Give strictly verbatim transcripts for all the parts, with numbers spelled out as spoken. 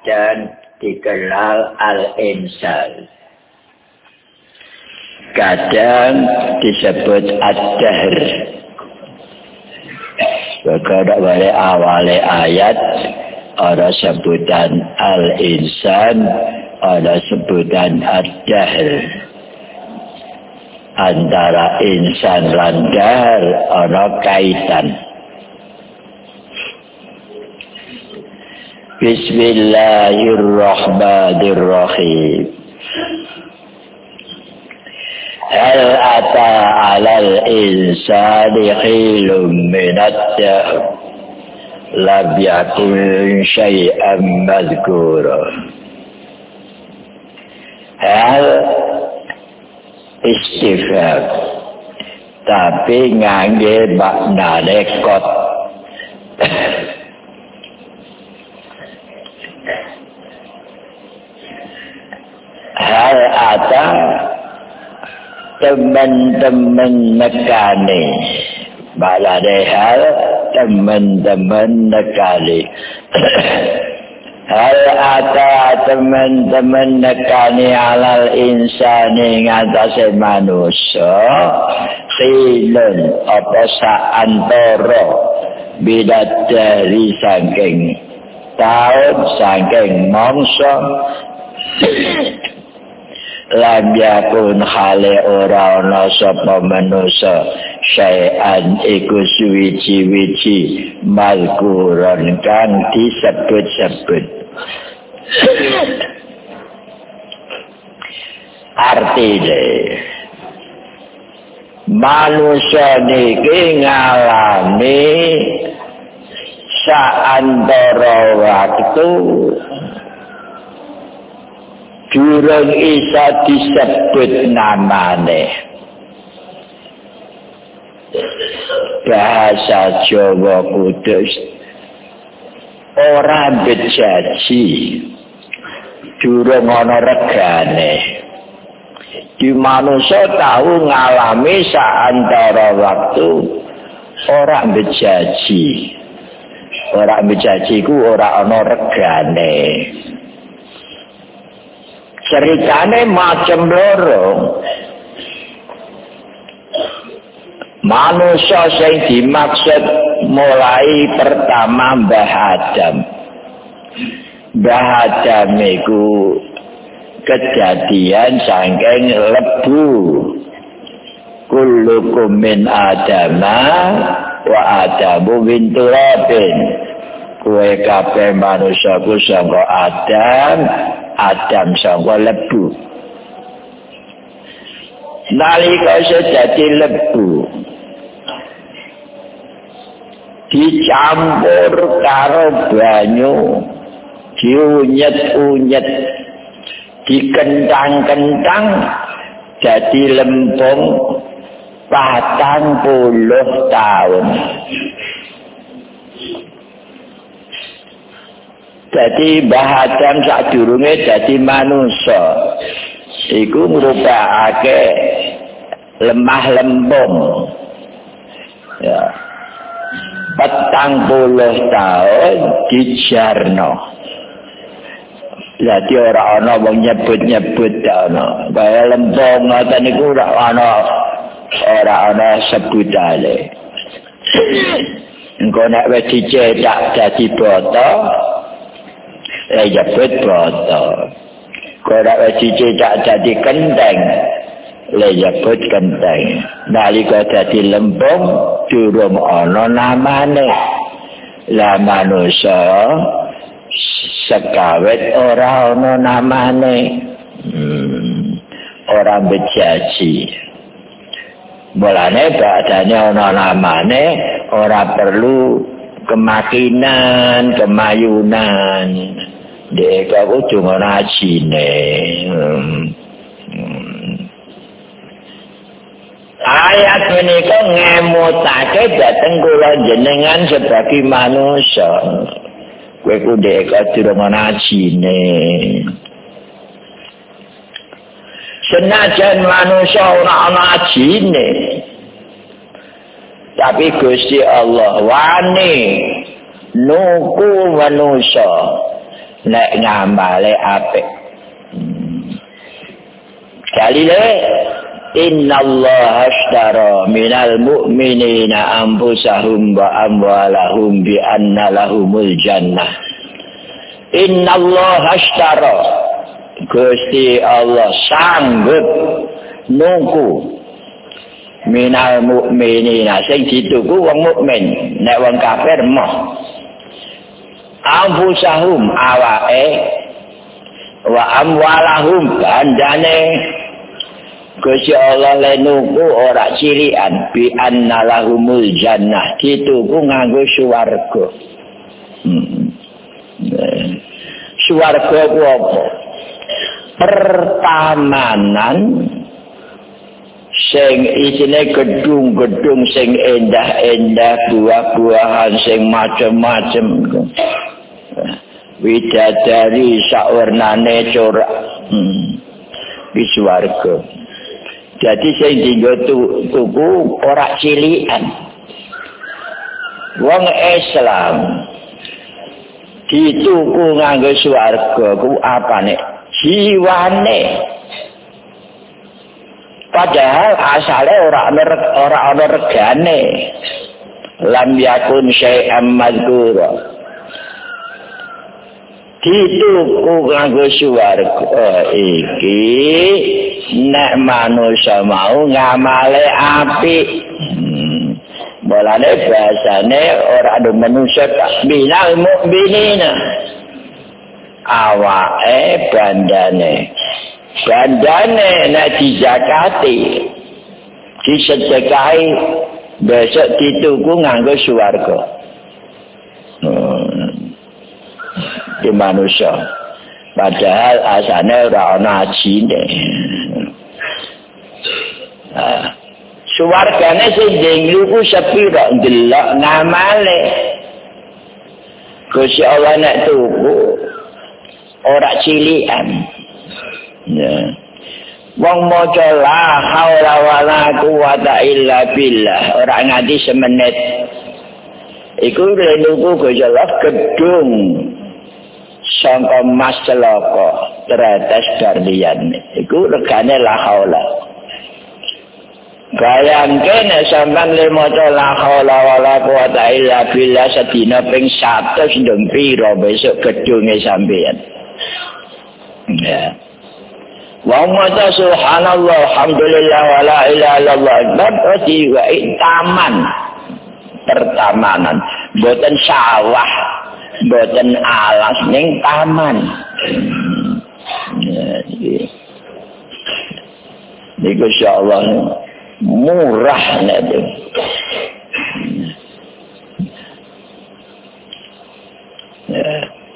dan dikenal al-insan. Kadang disebut ad-dahr. Kalau pada awal ayat ada sebutan al-insan, ada sebutan ad-dahr. Antara insan dan dahr ada kaitan. Bismillahirrahmanirrahim. Hal ata 'alal insani hilum minad-dahr lam yakun syai'an madhkura. Hal istifham tapi ngangge maknane kot. Hal ada teman-teman nekani, balade hal teman-teman nekani. Hal ada teman-teman nekani alal insani ngatasi manusia khilun apa saantara bidat dari saking tahun saking mangsa lam yakun hale ora ana sapa manusa syai'an iku suwiji-wiji mazkuran kang disebut-sebut. Artine manusia niki ngalami saantara waktu durung isa disebut namane. Bahasa Jawa Kudus ora bejaji durung ana regane. Di manusia tahu ngalami saantara waktu ora bejaji. Ora bejaji ku ora ana regane. Ceritane macam loro. Manusia sing dimaksud mulai pertama Mbah Adam. Mbah Adam iku kejadian saking lebu. Kullukum min Adama wa Adamu min turabin. Kowe kabeh manusia ku saka Adam, Adam saka lebu. Nalika dadi lebu dicampur karo banyu, diunyet-unyet, dikentang-kentang jadi lempung patang puluh tahun. Jadi Mbah Adam sadurunge dadi manusia iku ngrupakake lemah lempung. Ya. Petang puluh tahun dijarno. Jadi ora ana wong nyebut-nyebut ana. Kaya lempung ngoten niku ora ana ora ana sebutane. Engko nek wis dicetak dadi boto ya nyebut boto. Kalau wis dicetak dadi kenteng, le nyebut kenteng. Nalika dadi lempung durung ana namane. Lah manusia sekawet ora ana namane. Hmm, ora bejaji. Mulane badane ana namane, ora perlu kemakinan, kemayunan. Dek aku cuma najine. Hmm. Hmm. Ayat menika ngemutake dhateng kula jenengan sebagai manusia. Kowe ku dek durung najine. Senajan manusia ora ana ajine. Tapi Gusti Allah wani nuku manusia nek ngamale apik. Kalile innallaha ashtara minal mu'minina anfusahum wa amwalahum bi anna lahumul jannah. Innallaha ashtara, Gusti Allah sanggup nuku minal mu'minina sing dituku wong mukmin, nek wong kafir moh anfusahum awake wa amwalahum bandane. Gusti Allah lenuku ora cirian bi annalahumul jannah, dituku nganggo swarga. Hmm. Swarga ku apa? Pertamanan sing isine gedung-gedung sing endah-endah, buah-buahan sing macem-macem. Widadari sawarnane corak. Hmm. Di swarga. Jadi sing dienggo tuku ora cilikan. Wong Islam dituku nganggo swarga ku apane? Jiwane. Padahal asale ora ana ora ana regane. Lam yakun syai'am madzkura. Dituku nganggo swarga iki nek manusia mau ngamale apik. Hmm. Bolane bahasane ora ada manusia minal mukminina. Awake bandane. Bandane nek dizakati, disedekahi, besok dituku nganggo swarga. Hmm. Di manusia. Padahal asane ora ana ajine. Suwargane sing dengluku sepira delok ngamale. Gusti Allah nek tuku ora cilikan. Ya. Wong maca la haula wala quwata illa billah ora nganti semenit. Iku lenuku Gusti Allah gedung sangka mas celaka tretes darlian. Iku regane la haula. Bayangke nek sampean le maca la haula wala quwata illa billah sedina ping seratus ndang pira besok gedunge sampean. Ya. Wa maca subhanallah alhamdulillah wala ilaha illallah berarti wa taman pertamanan boten sawah boten alas ning taman. Ya, iki. Niku insyaallah murah nek itu. Ya.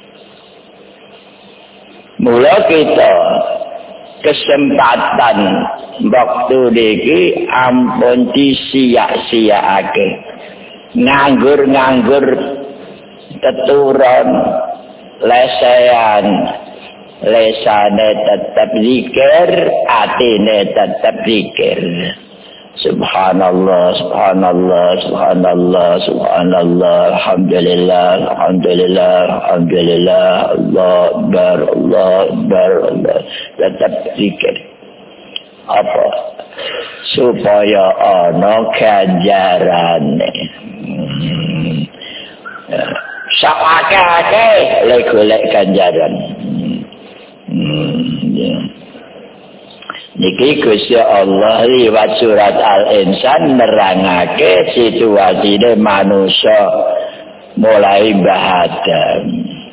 Mula kita kesempatan waktu niki ampun disia-siaake. Nganggur-nganggur teturon lesehan lesane tetap zikir, atine tetap zikir. Subhanallah, subhanallah, subhanallah, subhanallah, alhamdulillah, alhamdulillah, alhamdulillah, Allah akbar, Allah akbar, Allah. Tetap zikir. Apa? Supaya ana ganjarane. Hmm. Ya. Sakake lek golek ganjaran. Hmm, ya. Niki Gusti Allah liwat surat Al-Insan nerangake situasine manusia mulai Mbah Adam.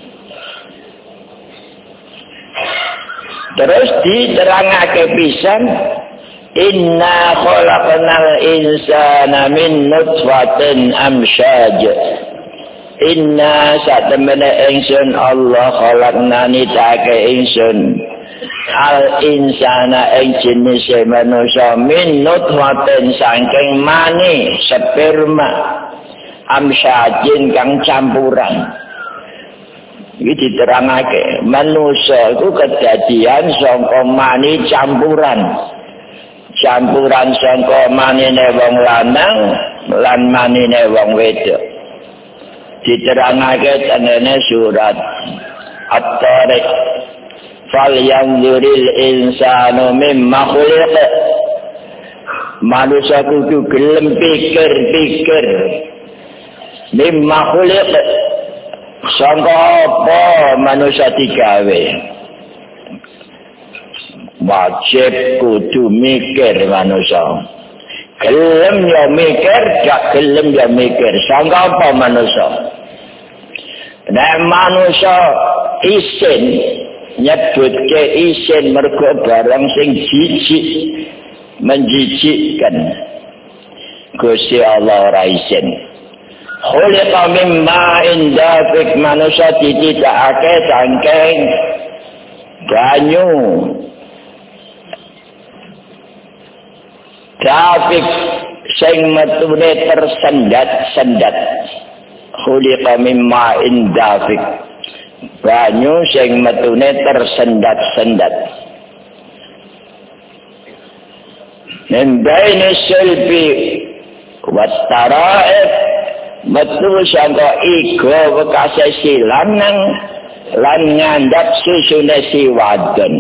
Terus diterangake pisan inna khalaqnal insana min nutfatin amsyaj. Inna satemene ingsun Allah khalaqnani take ingsun al insana ing jenis manusia min nutfatin saking mani sperma amsyajin kang campuran. Iki diterangake manusia iku kedadian saka mani campuran. Campuran saka manine wong lanang lan manine wong wedok. Diterangake tengene surat at-tariq falyanzuril insanu mimma khuliq. Manusia kudu gelem pikir-pikir mimma khuliq, sangka apa manusia digawe. Wajib kudu mikir manusia. Gelem ya mikir, gak gelem ya mikir. Sangka apa manusia? Nek manusia isin nyebutke isin mergo barang sing jijik, menjijikkan. Gusti Allah ora isin. Khuliqa min ma'in dafiq, manusia diciptakake saking banyu dafiq sing metune tersendat-sendat. Khuliqa min ma'in dafiq, banyu sing metune tersendat-sendat. Min baini sulbi wastara'if, metu sangka iga bekase si lanang lan ngandhap susune si wadon.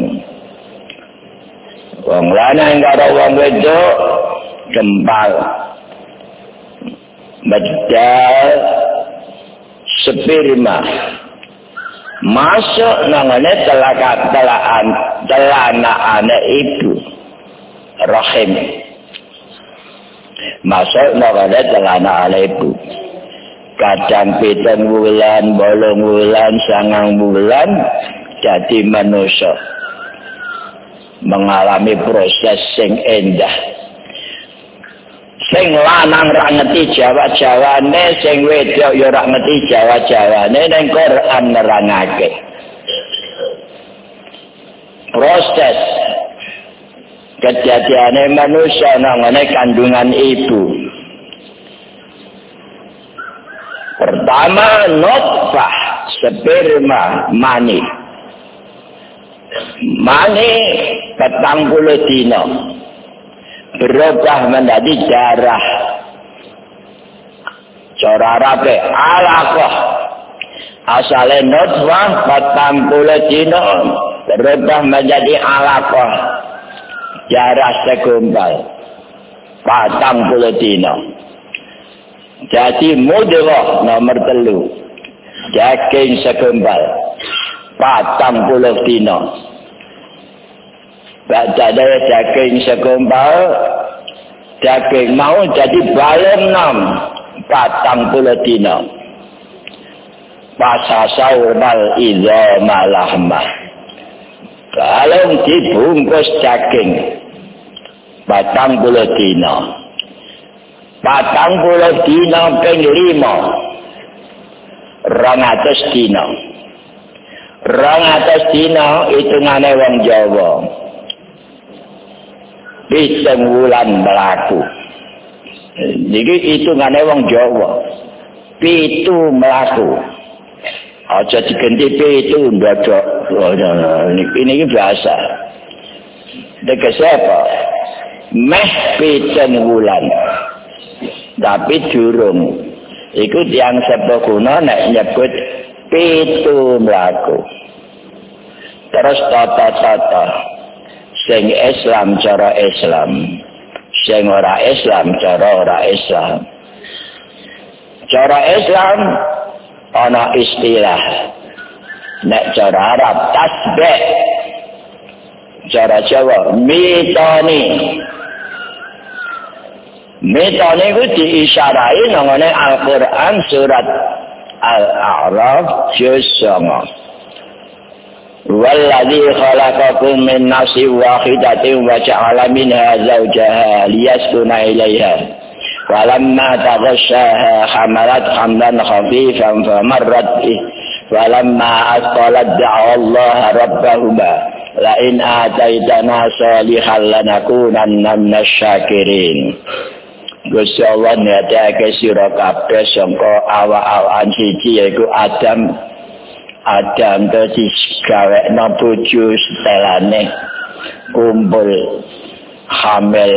Wong lanang karo wong wedok gempal medal sperma masuk nangane telakat telaan telana anak ibu rahim, masuk nangane telana anak ibu. Kadang pitung bulan, bolong bulan, sangang bulan jadi manusia, mengalami proses sing endah. Sing lanang ra ngerti Jawa-jawane, sing wedok ya ora ngerti Jawa-jawane, ning Quran nerangake. Proses kejadiane manusia nangane kandungan ibu. Pertama nutfah, sperma, mani. Mani petang puluh dino berubah menjadi darah. Cara Arabe alaqah. Asale nutfah petang puluh dino berubah menjadi alaqah. Darah segumpal. Petang puluh dino. Jadi mudghah nomor telu, daging segumpal, patang puluh dino. Badane daging segumpal, daging mau jadi balem enam, patang puluh dino. Pasasau mal idza malahma. Kalau dibungkus daging, patang puluh dino. Patang puluh dino ping lima, rong atus dino. Rong atus dino hitungane wong Jawa. Pitung wulan mlaku. Niki hitungane wong Jawa. Pitu mlaku. Aja diganti pitu ndodok. Niki niki biasa. Tegese apa? Meh pitung wulan. Tapi durung iku tiyang sepuh kuno nek nyebut pitu mlaku. Terus tata-tata sing Islam cara Islam, sing ora Islam cara ora Islam. Cara Islam ana istilah, nek cara Arab tasbih, cara Jawa mitoni. Metane ku diisyarai nangane Al-Qur'an surat Al-A'raf juz songo. Walladzi khalaqakum min nafsin wahidatin wa ja'ala minha zawjaha liyaskuna ilaiha. Walamma taghashaha hamalat hamlan khafifan famarrat bih. Walamma asqalat da'a Allah rabbahuma la in ataitana salihan lanakunanna minasyakirin. Gusti Allah nyatake sira kabeh sangka awak-awakan siji yaiku Adam. Adam dadi gawekno bojo setelane kumpul hamil.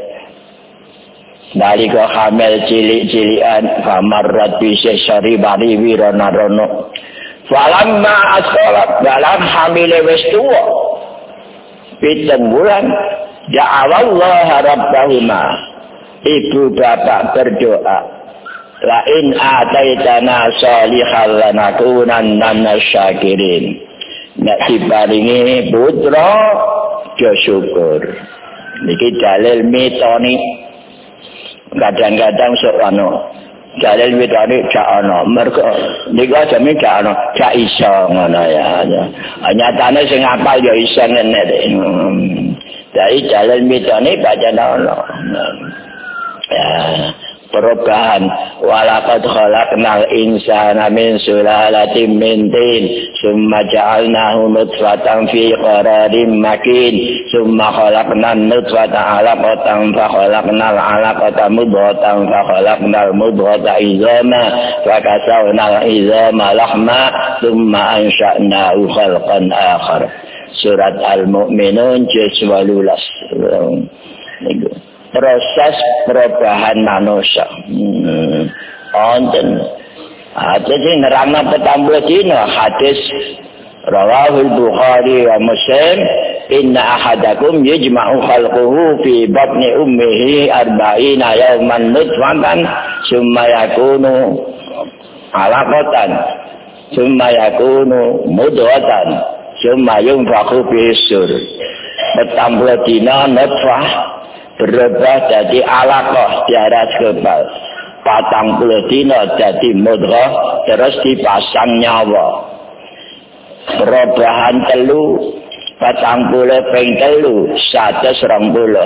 Nalika hamil cilik-cilikan famarrat bi sari bari wirana rono. Falamma asqalat dalam hamile wis tuwa pitung bulan ja'alallahu rabbahuma ibu bapak berdoa la in ataitana salihal lanakunanna minasyakirin nek diparingi putra do syukur niki dalil mitoni kadang-kadang sok ana dalil mitoni gak ana mergo niku ajane gak ana gak iso ngono ya nyatane sing apal ya iso ngene dari dalil mitoni bacaan ana ya perubahan walaqad khalaqnal insana min sulalatin min tin summa ja'alnahu nutfatan fi qararin makin summa khalaqnan nutfata 'alaqatan fa khalaqnal 'alaqata mudghatan fa khalaqnal mudghata izama fa kasawnal izama lahma summa ansha'nahu khalqan akhar. Surat Al-Mu'minun juz delapan belas. Proses perubahan manusia. Hmm. Onten. Ada di nerangna petang puluh dina hadis rawahul Bukhari wa Muslim inna ahadakum yajma'u khalquhu fi batni ummihi arba'ina yawman nutfatan summa yakunu alaqatan summa yakunu mudghatan summa yunfakhu fi sur. Petang puluh dina nutfah berubah jadi alaqah darah kebal patang puluh dina jadi mudghah terus dipasang nyawa perubahan telu patang puluh ping telu satus rong puluh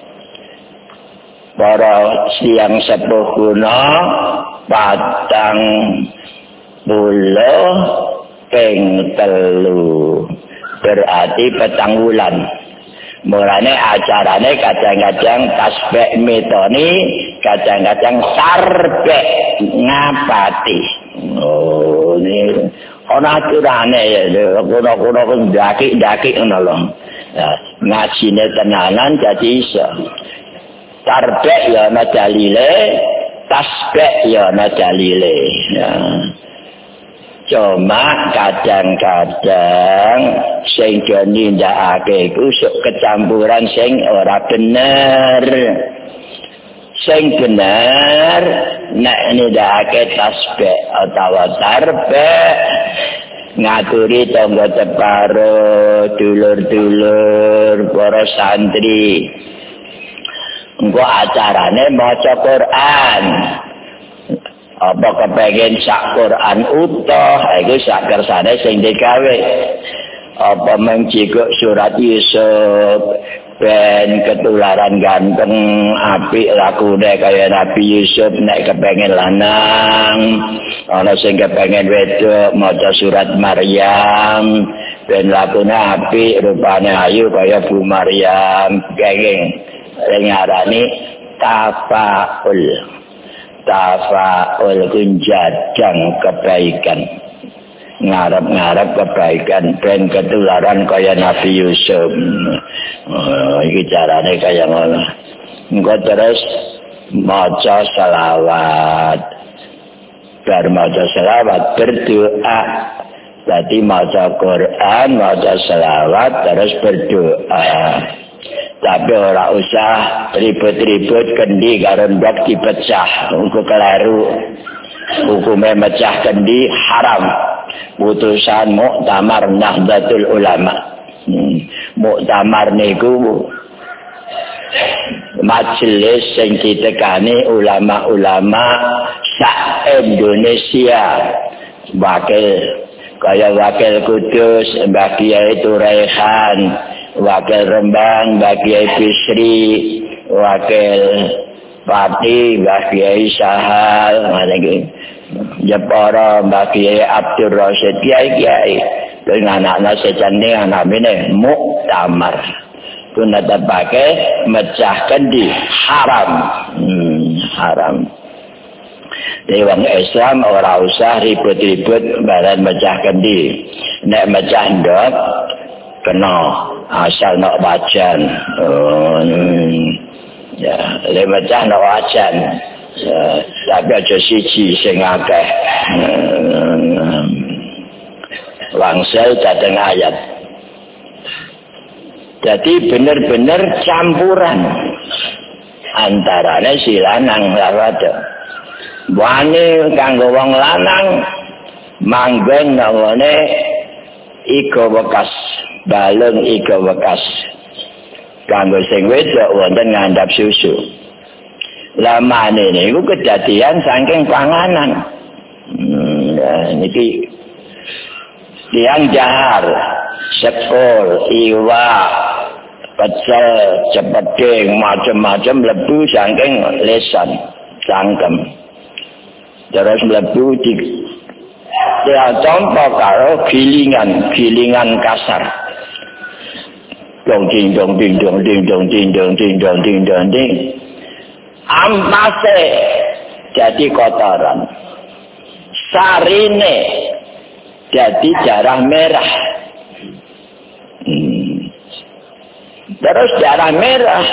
para siang sepuh guna patang puluh ping telu berarti petang wulan. Mulane acarane kadang-kadang tasbih metoni, kadang-kadang sarbek ngapati. Oh, ini ana aturane ya, kono-kono kok ndaki-ndaki ngono lho. Ya, ngajine tenanan dadi iso. Sarbek ya ana dalile, tasbih ya ana dalile. Ya. Cuma kadang-kadang sing nindakake iku sok kecampuran sing ora bener. Sing bener nek nindakake tasbih utawa tarbih ngaturi tangga teparo dulur-dulur para santri. Engko acarane maca Quran. Apa kepengen sak Quran utuh iku sak kersane sing digawe. Apa mencikuk surat Yusuf ben ketularan ganteng apik lakune kaya Nabi Yusuf nek kepengen lanang ana sing kepengen wedok maca surat Maryam ben lakune apik rupane ayu kaya Bu Maryam kenging ngarani tafaul tafaul kunjadang kebaikan ngarep-ngarep kebaikan ben ketularan kaya Nabi Yusuf. Oh, iki carane kaya ngono. Engko terus maca selawat. Bar maca selawat berdoa. Dadi maca Quran, maca selawat terus berdoa. Tapi ora usah ribut-ribut kendi karo ndok dipecah, engko keliru. Hukumnya mecah kendi haram. Putusan Muktamar Nahdlatul Ulama. Hmm. Muktamar niku majelis sing ditekani ulama-ulama sak Indonesia. Wakil kaya Wakil Kudus Mbah Kiai Turaihan, Wakil Rembang Mbah Kiai Bisri, Wakil Pati Mbah Kiai Sahal, Jepara Mbah Kiai Abdul Rasyid, kiai-kiai dengan anak-anak sejane anak ini muktamar guna pakai mecah kendi haram. hmm, haram Dewan Islam ora usah ribut-ribut barang mecah kendi. Nek mecah ndok kena asal nak wajan. oh, hmm. Ya, le mecah nak wajan. Ya, tapi aja siji sing akeh. Wangsal dateng ayat. Jadi bener-bener campuran antarane si lanang lan wadon. Wani kanggo wong lanang manggon nangone iga wekas, balung iga wekas. Kanggo sing wedok wonten ngandhap susu. Lah manene niku kedadian saking panganan. Hmm, ya, niki tiang jahar, sekol, iwa, pecel, cepeding, macam-macam lebu saking lesan, cangkem. Terus lebu di ya contoh karo gilingan, gilingan kasar. Dong ding dong ding dong ding dong ding dong ding dong ding dong ding. Ampase jadi kotoran. Sarine jadi darah merah. Hmm. Terus darah merah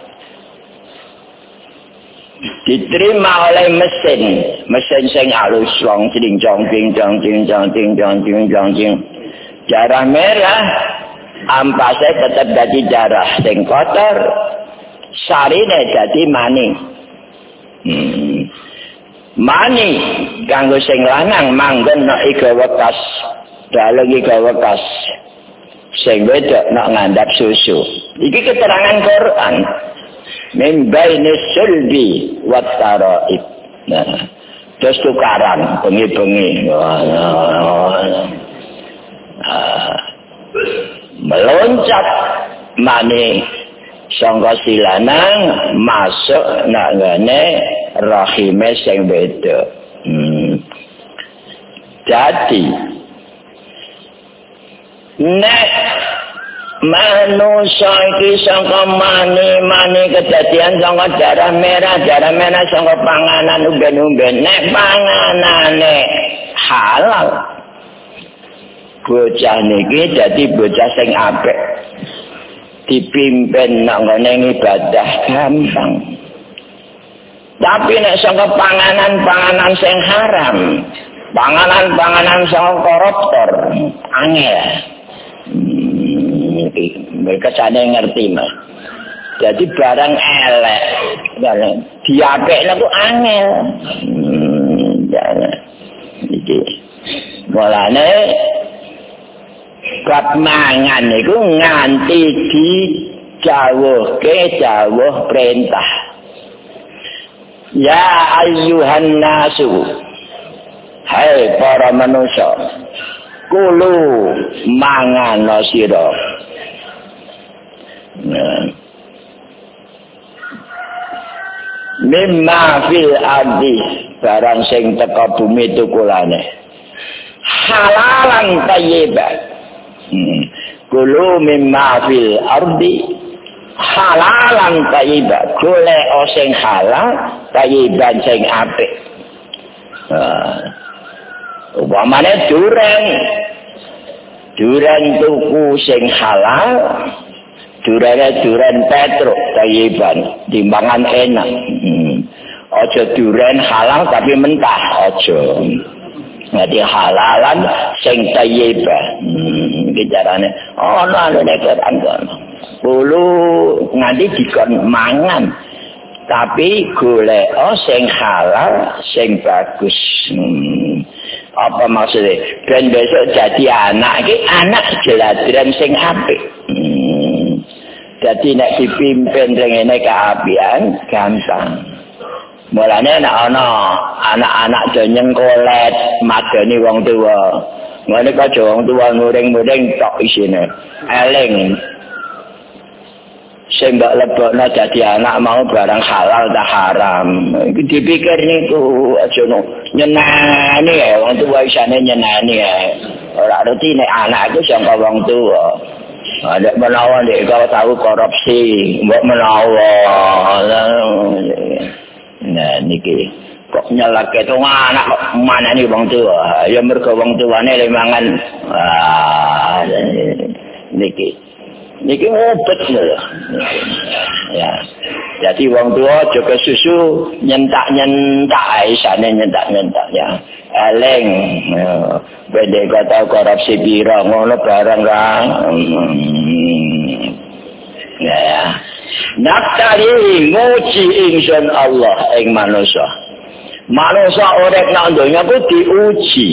diterima oleh mesin, mesin sing alus wong ding jong ding jong ding jong ding jong ding jong ding. Darah merah ampase tetap jadi darah sing kotor, sarine jadi mani. Hmm. Mani kanggo sing lanang manggon nek iga wekas, dalem iga wekas. Sing wedok nek ngandhap susu. Iki keterangan Quran. Min baini sulbi wat taraib. Nah, terus tukaran bengi-bengi. Ah, meloncat mani sangka si lanang masuk nak ngene rahime sing wedok. Hmm. Jadi nek manusia iki sangka mani-mani kedadian sangka darah merah, darah merah sangka panganan umben-umben. Nek panganane halal, bocah niki dadi bocah sing apik. Dipimpin nang ngene ibadah gampang. Tapi nek sangka panganan-panganan sing haram, panganan-panganan sing koruptor, angel. Hmm, mereka sadar ngerti mah. Jadi barang elek, barang diapekna ku angel. Hmm, jangan. Iki. Mulane bab mangan niku nganti dijawuhke jawuh perintah. Ya ayyuhan nasu, hai para manusia, kulu mangan sira. Nah. Mimma fil ardi, barang sing teka bumi tukulane. Halalan thayyiban. Hmm. Kulu mimma fil ardi halalan thayyiban. Golek sing halal, thayyiban sing apik. Nah. Upamane dureng. Dureng tuku sing halal, durene duren petruk thayyiban, timbangan enak. Hmm. Aja duren halal tapi mentah, aja. Jadi halalan sing thayyiban. Hmm, iki carane ana oh, nek Quran kono. Kulo nganti dikon mangan. Tapi golek oh, sing halal, sing bagus. Hmm. Apa maksudnya? Ben besok jadi anak, iki anak jelajaran sing apik. Hmm. Jadi nek dipimpin ngene keapian gampang. Mulane nek ana anak-anak do nyengkolet madani wong tuwa. Ngene kok wong tuwa nguring-nguring tok isine. Eling. Sing mbok lebokno dadi anak mau barang halal ta haram. Iki dipikir niku aja nyenani ya wong tuwa isane nyenani ya. Ora ngerti nek anak iku sangka wong tuwa. Ada menawa nek kau tahu korupsi, mbok menawa. Nah niki kok nyalake to anak kok manani wong tuwa. Ya mergo wong tuwane le mangan. Ah niki. Niki obat lho. Ya. Jadi wong tua juga susu nyentak-nyentak isane nyentak-nyentak ya. Eleng bende kata korupsi pira ngono barang ra. Ya. Naftali nguji ingsun Allah ing manusa. Manusa urip nang donya ku diuji.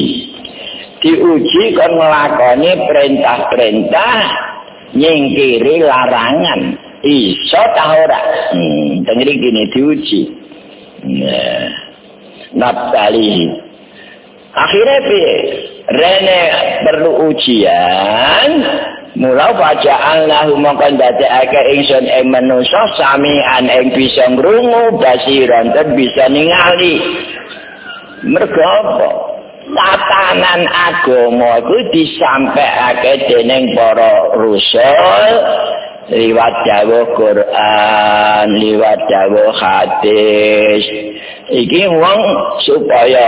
Diuji kon nglakoni perintah-perintah nyingkiri larangan. Iso ta ora? Hmm, tengeri gini diuji. Nah, Naftali. Akhirnya piye? Rene perlu ujian. Mula bacaan lahu mongkon dadekake ingsun ing manusa samian ing bisa ngrungu basiran ten bisa ningali. Mergo apa? Tatanan agama iku disampaikake dening para rasul liwat dawuh Quran, liwat dawuh hadis. Iki wong supaya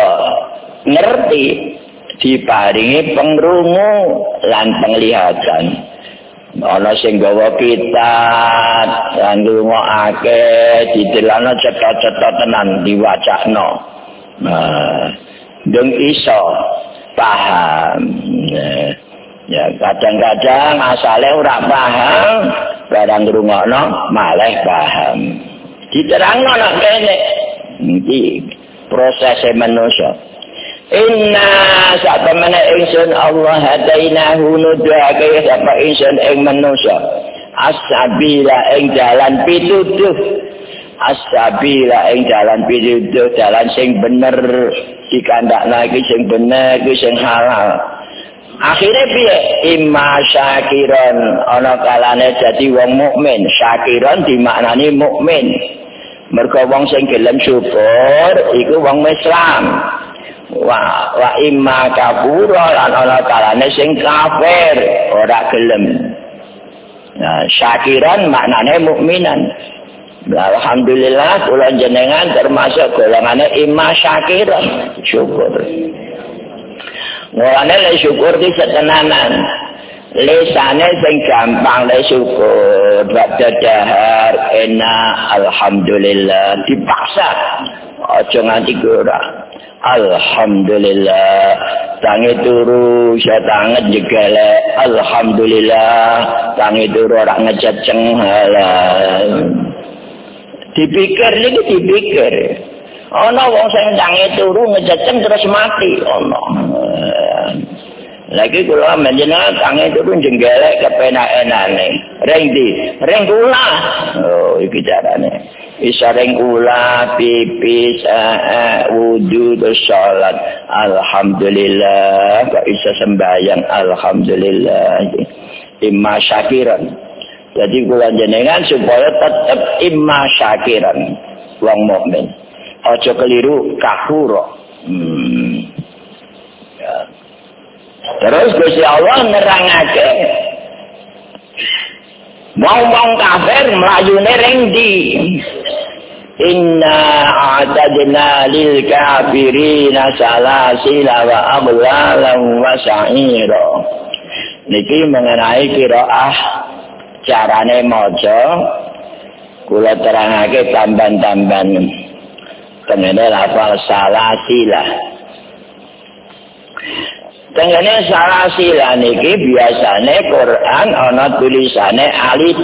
ngerti diparingi pengrungu lan penglihatan. Ana sing gawa kitab lan ngrungokake didelana cetha-cetha tenan diwacakno. Nah, deng iso paham. Nah, ya kadang-kadang asale ora paham, barang ngrungokno malah paham. Diterangno nek kene iki proses manusia. Inna satamana ingsun Allah hadainahu nuduhake sapa ingsun ing manusia as-sabila ing jalan pituduh as-sabila ing jalan pituduh jalan sing bener dikandakna iki sing bener iki sing halal. Akhirnya piye? Imma syakiran ana kalane dadi wong mukmin. Syakiran dimaknani mukmin. Mergo wong sing gelem syukur iku wong Islam. Wa wa imma kafura lan ana kalane sing kafir, ora gelem. Nah, syakiran maknane mukminan. Alhamdulillah kula jenengan termasuk golongane imma syakiran, syukur. Mulane le syukur di setenanan. Lesane sing gampang le syukur, badhe dahar enak alhamdulillah dipaksa. Aja nganti ora. Alhamdulillah tangi turu ya tangan jegale alhamdulillah tangi turu ora ngececeng halal. Dipikir iki dipikir. Ana wong sing tangi turu ngececeng terus mati ana. Lagi kula menjenengan tangi turu jengelek kepenak-enane. Ring di, ring kula. Oh iki carane. Isa ring kula pipis wudu terus salat alhamdulillah kok isa sembahyang alhamdulillah imma syakiran. Jadi kula jenengan supaya tetap imma syakiran wong mukmin. Aja keliru kafura. Hmm. Ya. Terus Gusti Allah nerangake wong-wong kafir mlayune ring ndi? Inna a'tadna lil kafirina salasila wa aghlalan wa sa'ira. Niki mengenai qiraah carane maca kula terangake tamban-tamban tengene lafal salasila. Tengene salasila niki biasane Quran ana tulisane alif.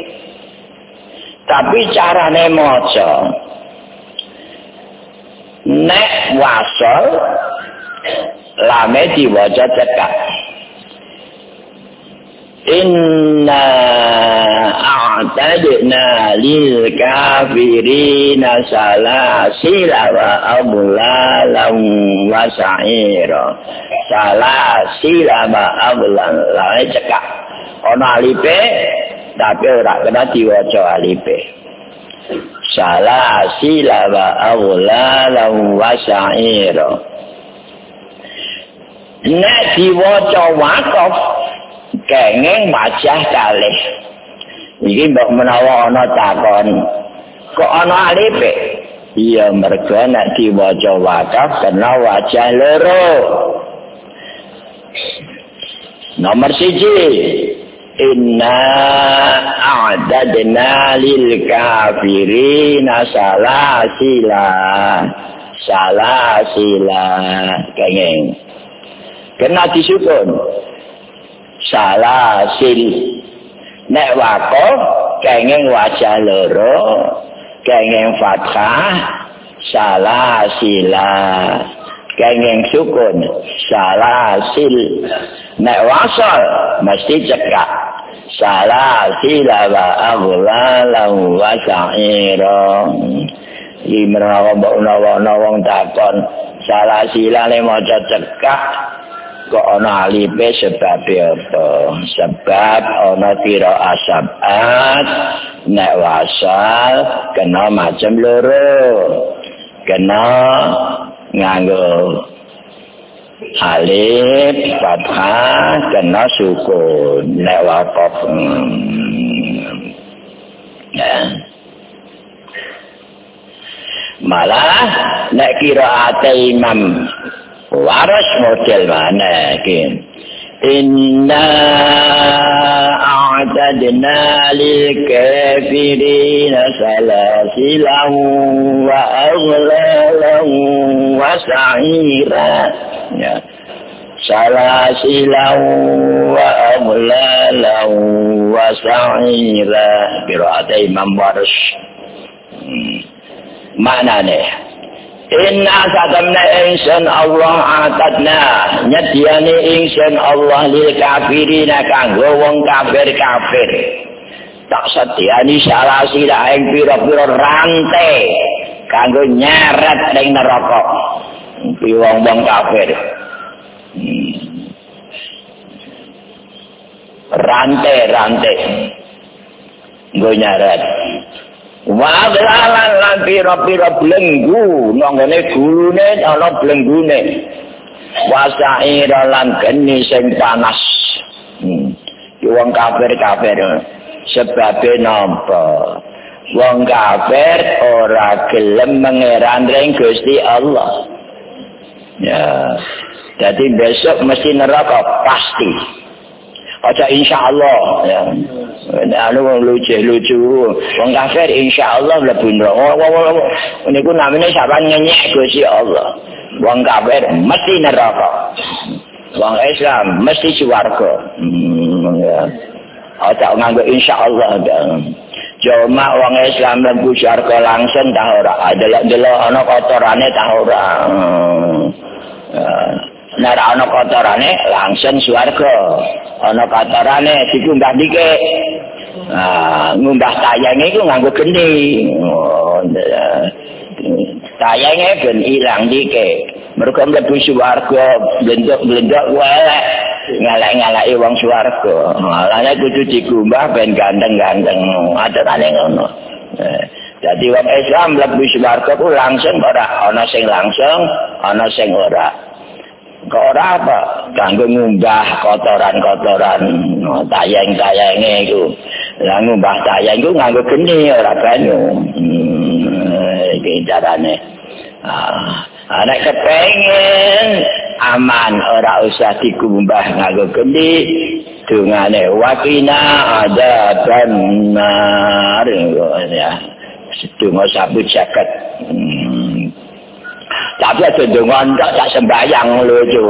Tapi carane maca nek wasal lame diwaca cekak. Inna a'tadna lil kafirina salasila wa aghlalan wa sa'ira. Salasila wa aghlalan lame cekak. Ana alife tapi ora kena diwaca alife. Salasila wa aghlalan wa sa'ira. Nek diwaca waqaf kenging wajah kalih. Iki mbok menawa ana takon. Kok ana alife? Iya mergo nek diwaca waqaf kena wajah loro. Nomor siji inna a'dadna lil kafirina salasila salasila kenging kena disukun salasil nek waqaf kenging wajah loro kenging fathah salasila kenging sukun salasil nek wasal mesti cekak salasila wa aghlalan wa sa'ira iki menawa mbok wong takon salasila ne maca cekak kok ana alife sebab apa sebab ana tira asabat nek wasal kena macam loro kena nganggo alif fathah kena sukun nek waqaf hmm. ya malah nek qiraat Imam Waras model mana iki inna a'tadna lil kafirina salasilan wa aghlalan wa sa'ira ya salasilan wa aghlalan wa sa'ira qiraat Imam Waras hmm. maknane inna satamna insan Allah atadna nyediani insan Allah lil kafirina kanggo wong kafir-kafir tak sediani salasila ing pira-pira rantai kanggo nyeret ning neraka wong-wong kafir hmm. rantai-rantai nggo nyeret wa belalan lan pira-pira blenggu nangone gulune ana blenggune wasaira lan geni sing panas hmm. wong kafir-kafir sebabe napa wong kafir ora gelem mengeran ring Gusti Allah ya jadi besok mesti neraka pasti aja insyaallah ya anu wong lucu-lucu wong kafir insyaallah mlebu neraka niku namine sampean ngenyek Gusti Allah wong kafir mesti neraka wong Islam mesti swarga hmm, ya aja nganggo insyaallah cuma wong Islam mlebu swarga langsung ta ora delok-delok ana kotorane ta ora hmm. ya nek ana kotorane langsung swarga ana kotorane dikumbah dikek ah ngumbah tayange iku nganggo geni oh tayange ben ilang dikek mergo mlebu swarga blendok-blendok elek ngalek-ngaleki wong swarga malane kudu dikumbah ben ganteng-ganteng aturane ngono jadi wong Islam mlebu swarga ku langsung ora ana sing langsung ana sing ora kok ora apa kanggo ngumbah kotoran-kotoran tayang-tayange iku lah ngumbah tayang iku nganggo geni ora banyu hmm, iki carane ah nek kepengin aman ora usah dikumbah nganggo geni dungane wakina ada benar ya sedungo sabu jaket hmm. tapi ada dongan tak sembayang lucu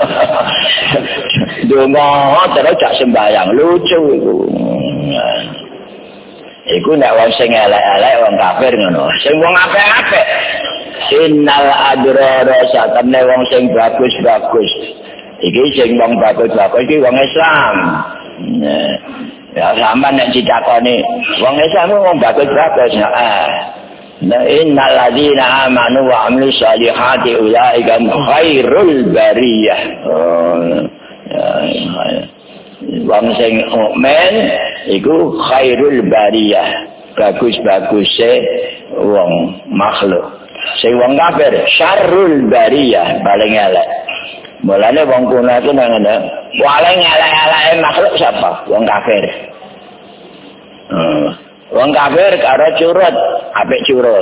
dongan terus tak sembayang lucu itu iku nek wong sing elek-elek wong kafir ngono sing wong apik-apik innal adrara satamne wong sing bagus-bagus iki sing wong bagus-bagus iki wong Islam ya sampean nek ditakoni wong Islam wong bagus-bagus ah la innal ladzina amanu wa amilus solihati ulaika khairul bariyah oh ya wong sing mukmin iku khairul bariyah bagus-baguse wong makhluk sing wong kafir syarrul bariyah paling elek mulane wong kuno iku nang ngene paling elek-eleke makhluk sapa wong kafir hmm. Wong kafir karo curut, apik curut.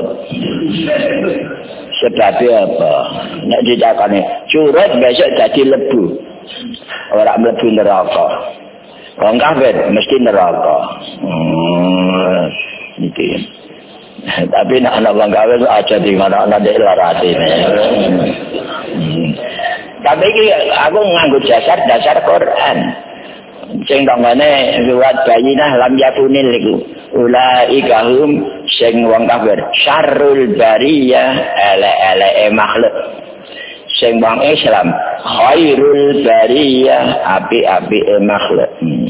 Sebabnya apa? Nek ditakoni, curut besok jadi lebu. Ora mlebu neraka. Wong kafir mesti neraka. Hmm, iki. Tapi nek ana wong kafir aja di mana-mana dek laratine. Hmm. Tapi iki aku nganggo dasar dasar Quran. Sing tangane riwayat bayinah lam yakunil iku. Ulaika hum sing wong kafir syarrul bariyah ele-ele makhluk. Sing wong Islam khairul bariyah api-api makhluk.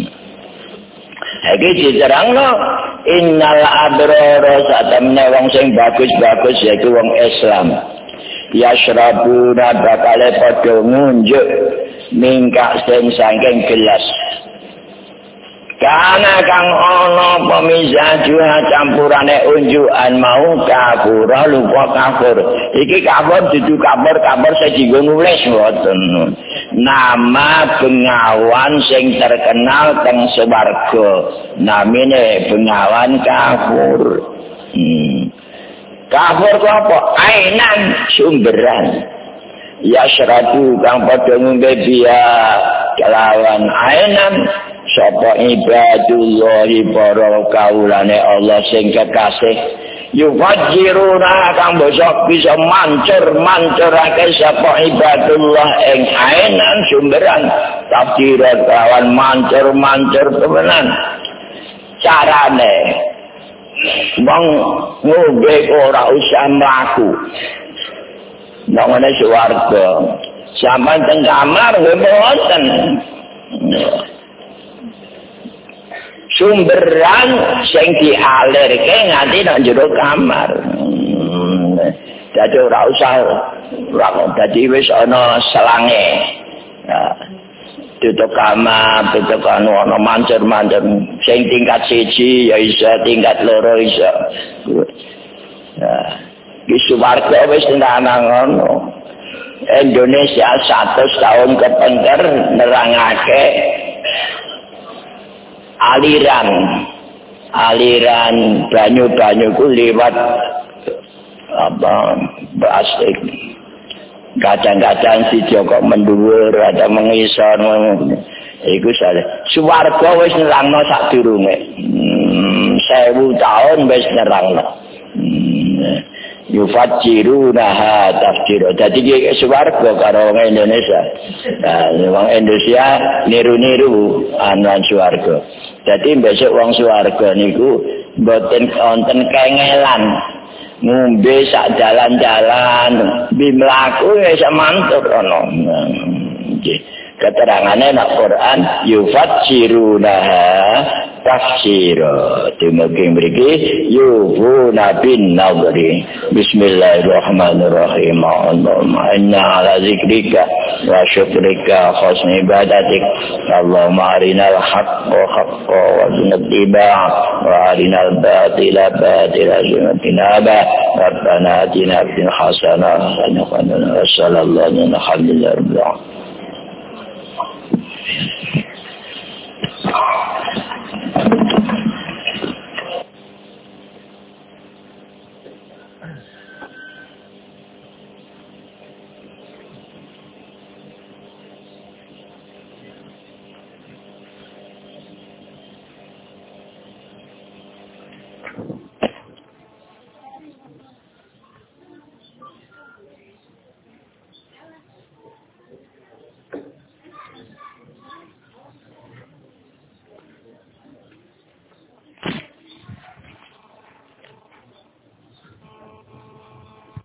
Iki diterangno innal abrara satamne wong sing bagus-bagus yaiku wong Islam. Yashrabuna bakale padha ngunjuk mingkak sing saking gelas. Karena kang ana pemisah juga campurane unjukan mau kafur lupa kafur. Iki kafur dudu kafur-kafur sing dienggo nulis mboten. Nama bengawan sing terkenal teng swarga. Namine bengawan kafur. Hmm. Kafur ku apa? Ainan sumberan. Ya syaratu kang padha ngombe dia kelawan ainan sapa ibadullahi para kaulane Allah sing kekasih yufajiruna kang bosok bisa mancur-mancurake sapa ibadullah ing ainan sumberan tafsiran kawan mancur-mancur temenan carane wong ngombe ora usah mlaku nang ana swarga sampeyan teng kamar mboten sumberan sing dialirke nganti nang jero kamar. Hmm. Dadi ora usah ora dadi wis ana selange. Ya. Tutup kamar, tutup anu ana mancur-mancur sing tingkat siji ya iso, tingkat loro iso. Ya. Di swarga wis nang ngono. Indonesia seratus tahun kepengker nerangake aliran aliran banyu-banyu ku lewat apa plastik kadang-kadang si Joko mendhuwur ada mengisor iku salah swarga wis nerangno sadurunge hmm, sewu tahun wis nerangno hmm, yufajiruna tafjiro dadi iki swarga karo wong Indonesia nah wong Indonesia niru-niru anan swarga dadi besok wong swarga niku mboten wonten kengelan ngombe sak dalan-dalan bimlaku wis mantuk ana nggih keterangane nak Quran yufajiruna tafsira dumugi mriki yufuna bin nadri bismillahirrahmanirrahim Allahumma inna ala zikrika wa syukrika husni ibadatik Allahumma arinal haqqa haqqa wa sunatibah wa arinal batila batila sunatinaba rabbana atina fil hasanah wa sallallahu alaihi wa sallam